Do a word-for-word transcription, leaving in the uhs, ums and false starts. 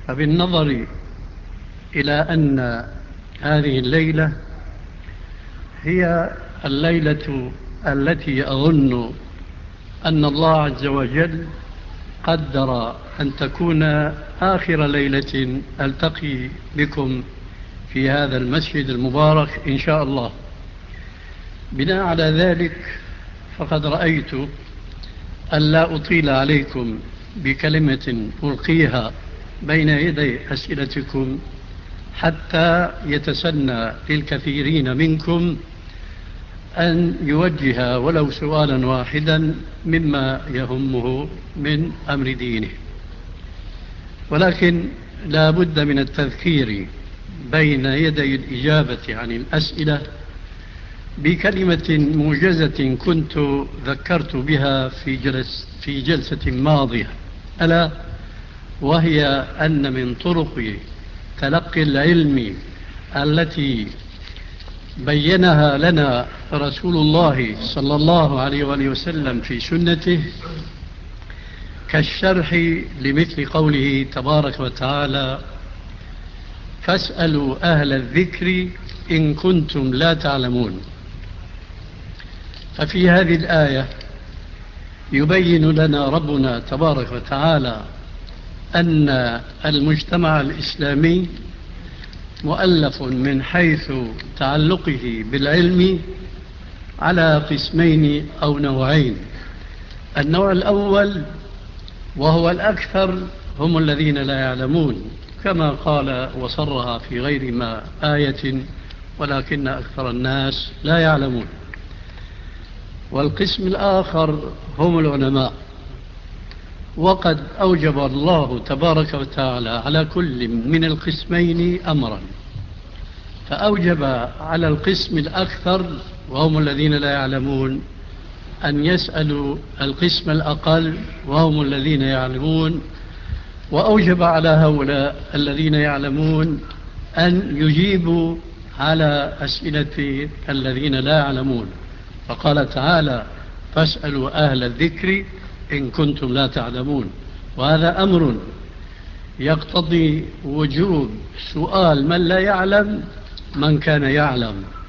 فبالنظر إلى أن هذه الليلة هي الليلة التي أظن أن الله عز وجل قدر أن تكون آخر ليلة ألتقي بكم في هذا المسجد المبارك إن شاء الله. بناء على ذلك فقد رأيت ألا أطيل عليكم بكلمة ألقيها بين يدي أسئلتكم حتى يتسنى للكثيرين منكم أن يوجه ولو سؤالا واحدا مما يهمه من أمر دينه. ولكن لا بد من التذكير بين يدي الإجابة عن الأسئلة بكلمة موجزة كنت ذكرت بها في, جلس في جلسة ماضية، ألا وهي أن من طرق تلقي العلم التي بينها لنا رسول الله صلى الله عليه وآله وسلم في سنته كالشرح لمثل قوله تبارك وتعالى: فاسألوا أهل الذكر إن كنتم لا تعلمون. ففي هذه الآية يبين لنا ربنا تبارك وتعالى أن المجتمع الإسلامي مؤلف من حيث تعلقه بالعلم على قسمين أو نوعين. النوع الأول وهو الأكثر هم الذين لا يعلمون، كما قال وصرها في غير ما آية: ولكن أكثر الناس لا يعلمون. والقسم الآخر هم العلماء، وقد أوجب الله تبارك وتعالى على كل من القسمين أمرا، فأوجب على القسم الأكثر وهم الذين لا يعلمون أن يسألوا القسم الأقل وهم الذين يعلمون، وأوجب على هؤلاء الذين يعلمون أن يجيبوا على أسئلة الذين لا يعلمون. فقال تعالى: فاسألوا أهل الذكر إن كنتم لا تعلمون. وهذا أمر يقتضي وجوب سؤال من لا يعلم من كان يعلم.